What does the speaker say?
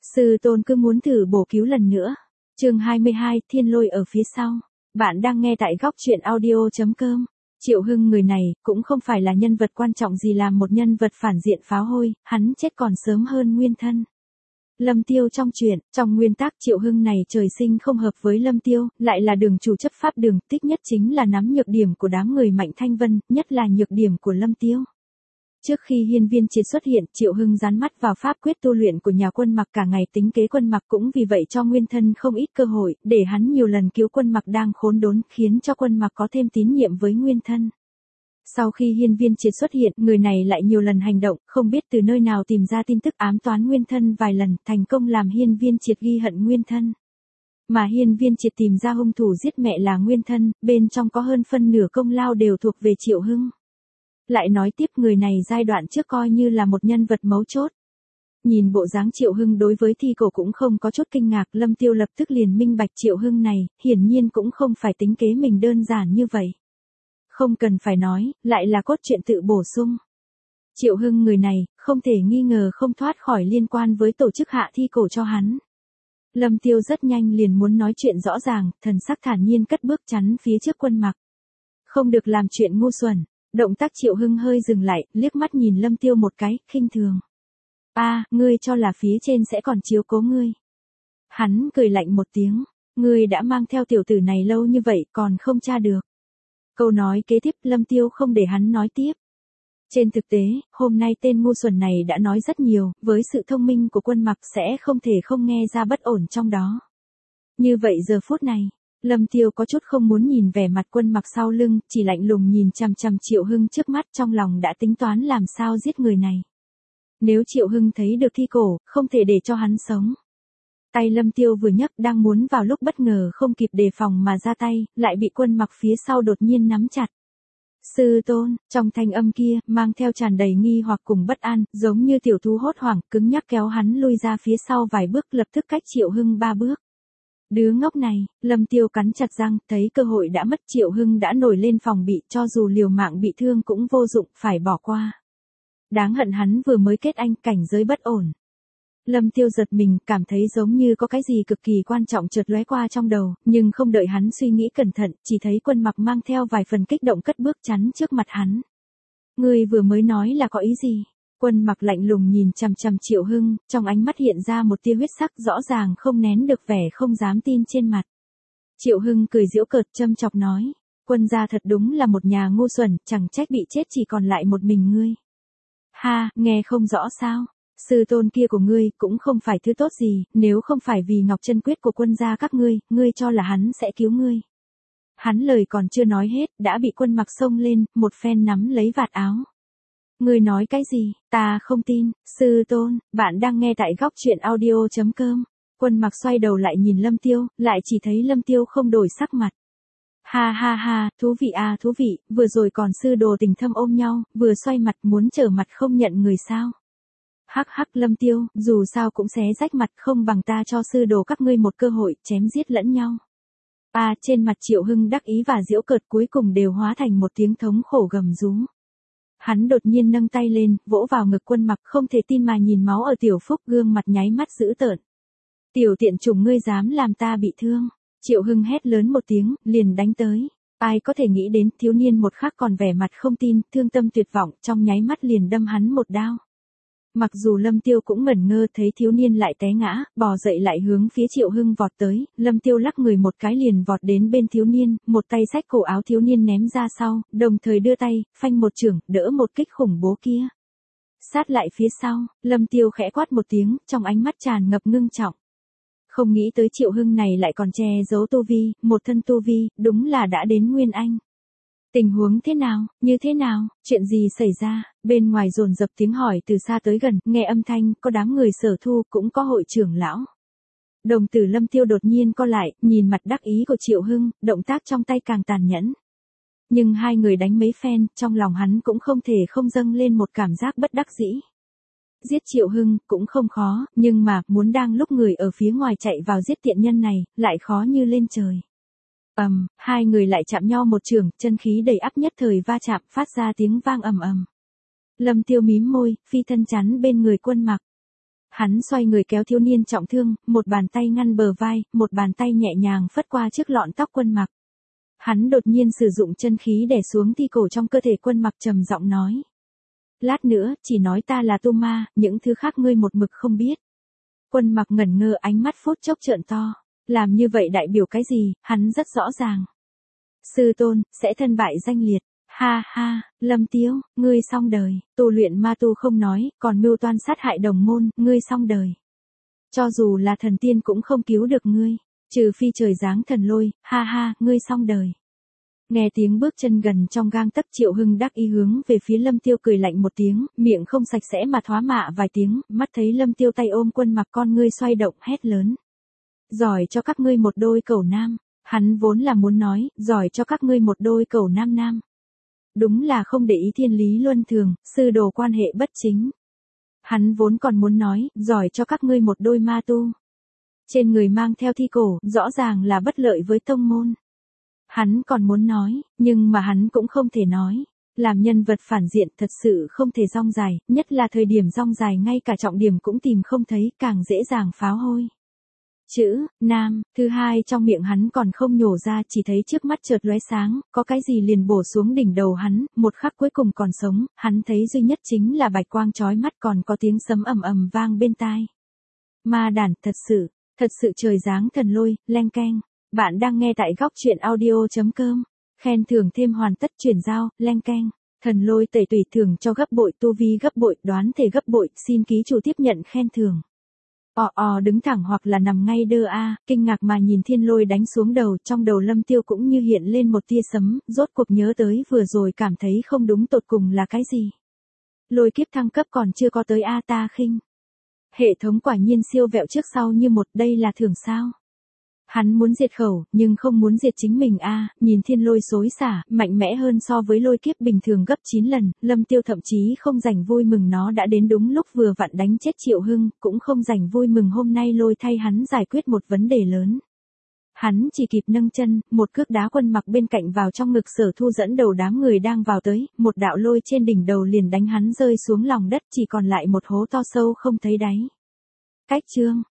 Sư tôn cứ muốn thử bổ cứu lần nữa. Chương 22, Thiên Lôi ở phía sau. Bạn đang nghe tại góc truyện audio.com. Triệu Hưng người này cũng không phải là nhân vật quan trọng gì, làm một nhân vật phản diện pháo hôi, hắn chết còn sớm hơn nguyên thân. Lâm Tiêu trong truyện, trong nguyên tắc Triệu Hưng này trời sinh không hợp với Lâm Tiêu, lại là đường chủ chấp pháp đường, thích nhất chính là nắm nhược điểm của đám người Mạnh Thanh Vân, nhất là nhược điểm của Lâm Tiêu. Trước khi Hiên Viên Triệt xuất hiện, Triệu Hưng dán mắt vào pháp quyết tu luyện của nhà Quân Mặc, cả ngày tính kế Quân Mặc, cũng vì vậy cho nguyên thân không ít cơ hội, để hắn nhiều lần cứu Quân Mặc đang khốn đốn, khiến cho Quân Mặc có thêm tín nhiệm với nguyên thân. Sau khi Hiên Viên Triệt xuất hiện, người này lại nhiều lần hành động, không biết từ nơi nào tìm ra tin tức ám toán nguyên thân vài lần, thành công làm Hiên Viên Triệt ghi hận nguyên thân. Mà Hiên Viên Triệt tìm ra hung thủ giết mẹ là nguyên thân, bên trong có hơn phân nửa công lao đều thuộc về Triệu Hưng. Lại nói tiếp, người này giai đoạn trước coi như là một nhân vật mấu chốt. Nhìn bộ dáng Triệu Hưng đối với thi cổ cũng không có chút kinh ngạc, Lâm Tiêu lập tức liền minh bạch Triệu Hưng này, hiển nhiên cũng không phải tính kế mình đơn giản như vậy. Không cần phải nói, lại là cốt truyện tự bổ sung. Triệu Hưng người này, không thể nghi ngờ không thoát khỏi liên quan với tổ chức hạ thi cổ cho hắn. Lâm Tiêu rất nhanh liền muốn nói chuyện rõ ràng, thần sắc thản nhiên cất bước chắn phía trước Quân Mặc. Không được làm chuyện ngu xuẩn. Động tác Triệu Hưng hơi dừng lại, liếc mắt nhìn Lâm Tiêu một cái, khinh thường. Ngươi cho là phía trên sẽ còn chiếu cố ngươi. Hắn cười lạnh một tiếng, ngươi đã mang theo tiểu tử này lâu như vậy còn không tra được. Câu nói kế tiếp Lâm Tiêu không để hắn nói tiếp. Trên thực tế, hôm nay tên ngu xuẩn này đã nói rất nhiều, với sự thông minh của Quân Mặc sẽ không thể không nghe ra bất ổn trong đó. Như vậy giờ phút này, Lâm Tiêu có chút không muốn nhìn vẻ mặt Quân Mặc sau lưng, chỉ lạnh lùng nhìn chằm chằm Triệu Hưng trước mắt, trong lòng đã tính toán làm sao giết người này. Nếu Triệu Hưng thấy được thi cổ, không thể để cho hắn sống. Tay Lâm Tiêu vừa nhấc, đang muốn vào lúc bất ngờ không kịp đề phòng mà ra tay, lại bị Quân Mặc phía sau đột nhiên nắm chặt. Sư tôn, trong thanh âm kia, mang theo tràn đầy nghi hoặc cùng bất an, giống như tiểu thú hốt hoảng, cứng nhắc kéo hắn lui ra phía sau vài bước, lập tức cách Triệu Hưng 3 bước. Đứa ngốc này, Lâm Tiêu cắn chặt răng, thấy cơ hội đã mất, Triệu Hưng đã nổi lên phòng bị, cho dù liều mạng bị thương cũng vô dụng, phải bỏ qua. Đáng hận hắn vừa mới kết anh, cảnh giới bất ổn. Lâm Tiêu giật mình, cảm thấy giống như có cái gì cực kỳ quan trọng chợt lóe qua trong đầu, nhưng không đợi hắn suy nghĩ cẩn thận, chỉ thấy Quân Mặc mang theo vài phần kích động cất bước chắn trước mặt hắn. Ngươi vừa mới nói là có ý gì? Quân Mặc lạnh lùng nhìn chằm chằm Triệu Hưng, trong ánh mắt hiện ra một tia huyết sắc, rõ ràng không nén được vẻ không dám tin trên mặt. Triệu Hưng cười giễu cợt châm chọc nói, Quân gia thật đúng là một nhà ngu xuẩn, chẳng trách bị chết chỉ còn lại một mình ngươi. Ha, nghe không rõ sao? Sư tôn kia của ngươi cũng không phải thứ tốt gì, nếu không phải vì Ngọc Chân Quyết của Quân gia các ngươi, ngươi cho là hắn sẽ cứu ngươi. Hắn lời còn chưa nói hết, đã bị Quân Mặc xông lên, một phen nắm lấy vạt áo. Ngươi nói cái gì, ta không tin, sư tôn, bạn đang nghe tại góc truyện audio.com. Quân Mặc xoay đầu lại nhìn Lâm Tiêu, lại chỉ thấy Lâm Tiêu không đổi sắc mặt. Ha ha ha, thú vị à thú vị, vừa rồi còn sư đồ tình thâm ôm nhau, vừa xoay mặt muốn trở mặt không nhận người sao. Hắc hắc Lâm Tiêu, dù sao cũng xé rách mặt, không bằng ta cho sư đồ các ngươi một cơ hội, chém giết lẫn nhau. Trên mặt Triệu Hưng đắc ý và giễu cợt cuối cùng đều hóa thành một tiếng thống khổ gầm rú. Hắn đột nhiên nâng tay lên, vỗ vào ngực Quân Mặc, không thể tin mà nhìn máu ở tiểu phúc, gương mặt nháy mắt dữ tợn. Tiểu tiện chủng, ngươi dám làm ta bị thương. Triệu Hưng hét lớn một tiếng, liền đánh tới. Ai có thể nghĩ đến, thiếu niên một khắc còn vẻ mặt không tin, thương tâm tuyệt vọng, trong nháy mắt liền đâm hắn một đao. Mặc dù Lâm Tiêu cũng ngẩn ngơ, thấy thiếu niên lại té ngã, bò dậy lại hướng phía Triệu Hưng vọt tới, Lâm Tiêu lắc người một cái liền vọt đến bên thiếu niên, một tay xách cổ áo thiếu niên ném ra sau, đồng thời đưa tay, phanh một chưởng, đỡ một kích khủng bố kia. Sát lại phía sau, Lâm Tiêu khẽ quát một tiếng, trong ánh mắt tràn ngập ngưng trọng. Không nghĩ tới Triệu Hưng này lại còn che giấu tu vi, một thân tu vi, đúng là đã đến Nguyên Anh. Tình huống thế nào, như thế nào, chuyện gì xảy ra, bên ngoài dồn dập tiếng hỏi từ xa tới gần, nghe âm thanh, có đám người Sở Thu, cũng có hội trưởng lão. Đồng tử Lâm Tiêu đột nhiên co lại, nhìn mặt đắc ý của Triệu Hưng, động tác trong tay càng tàn nhẫn. Nhưng hai người đánh mấy phen, trong lòng hắn cũng không thể không dâng lên một cảm giác bất đắc dĩ. Giết Triệu Hưng, cũng không khó, nhưng mà, muốn đang lúc người ở phía ngoài chạy vào giết tiện nhân này, lại khó như lên trời. Hai người lại chạm nhau một trường, chân khí đầy áp nhất thời va chạm, phát ra tiếng vang ầm ầm. Lâm Tiêu mím môi, phi thân chắn bên người Quân Mặc. Hắn xoay người kéo thiếu niên trọng thương, một bàn tay ngăn bờ vai, một bàn tay nhẹ nhàng phất qua trước lọn tóc Quân Mặc. Hắn đột nhiên sử dụng chân khí đè xuống thi cổ trong cơ thể Quân Mặc, trầm giọng nói. Lát nữa, chỉ nói ta là tu ma, những thứ khác ngươi một mực không biết. Quân Mặc ngẩn ngơ, ánh mắt phút chốc trợn to. Làm như vậy đại biểu cái gì, hắn rất rõ ràng. Sư tôn, sẽ thân bại danh liệt. Ha ha, Lâm Tiêu, ngươi xong đời, tu luyện ma tu không nói, còn mưu toan sát hại đồng môn, ngươi xong đời. Cho dù là thần tiên cũng không cứu được ngươi, trừ phi trời giáng thần lôi, ha ha, ngươi xong đời. Nghe tiếng bước chân gần trong gang tấc, Triệu Hưng đắc ý hướng về phía Lâm Tiêu cười lạnh một tiếng, miệng không sạch sẽ mà thoá mạ vài tiếng, mắt thấy Lâm Tiêu tay ôm Quân Mặc, con ngươi xoay động, hét lớn. Giỏi cho các ngươi một đôi cẩu nam. Hắn vốn là muốn nói, giỏi cho các ngươi một đôi cẩu nam nam. Đúng là không để ý thiên lý luân thường, sư đồ quan hệ bất chính. Hắn vốn còn muốn nói, giỏi cho các ngươi một đôi ma tu. Trên người mang theo thi cổ, rõ ràng là bất lợi với tông môn. Hắn còn muốn nói, nhưng mà hắn cũng không thể nói. Làm nhân vật phản diện thật sự không thể rong dài, nhất là thời điểm rong dài ngay cả trọng điểm cũng tìm không thấy, càng dễ dàng pháo hôi. Chữ, nam, thứ hai trong miệng hắn còn không nhổ ra, chỉ thấy trước mắt chợt lóe sáng, có cái gì liền bổ xuống đỉnh đầu hắn, một khắc cuối cùng còn sống, hắn thấy duy nhất chính là bạch quang chói mắt, còn có tiếng sấm ầm ầm vang bên tai. Ma đản, thật sự trời giáng thần lôi, leng keng. Bạn đang nghe tại góc truyện audio.com. Khen thưởng thêm hoàn tất, chuyển giao, leng keng. Thần lôi tẩy tùy thưởng cho gấp bội, tu vi gấp bội, đoán thể gấp bội, xin ký chủ tiếp nhận khen thưởng. Đứng thẳng hoặc là nằm ngay đơ kinh ngạc mà nhìn thiên lôi đánh xuống đầu, trong đầu Lâm Tiêu cũng như hiện lên một tia sấm, rốt cuộc nhớ tới vừa rồi cảm thấy không đúng, tột cùng là cái gì. Lôi kiếp thăng cấp còn chưa có tới ta khinh. Hệ thống quả nhiên siêu vẹo, trước sau như một, đây là thưởng sao. Hắn muốn diệt khẩu, nhưng không muốn diệt chính mình nhìn thiên lôi xối xả, mạnh mẽ hơn so với lôi kiếp bình thường gấp 9 lần, Lâm Tiêu thậm chí không rảnh vui mừng nó đã đến đúng lúc vừa vặn đánh chết Triệu Hưng, cũng không rảnh vui mừng hôm nay lôi thay hắn giải quyết một vấn đề lớn. Hắn chỉ kịp nâng chân, một cước đá Quân Mặc bên cạnh vào trong ngực Sở Thu, dẫn đầu đám người đang vào tới, một đạo lôi trên đỉnh đầu liền đánh hắn rơi xuống lòng đất, chỉ còn lại một hố to sâu không thấy đáy. Cách chương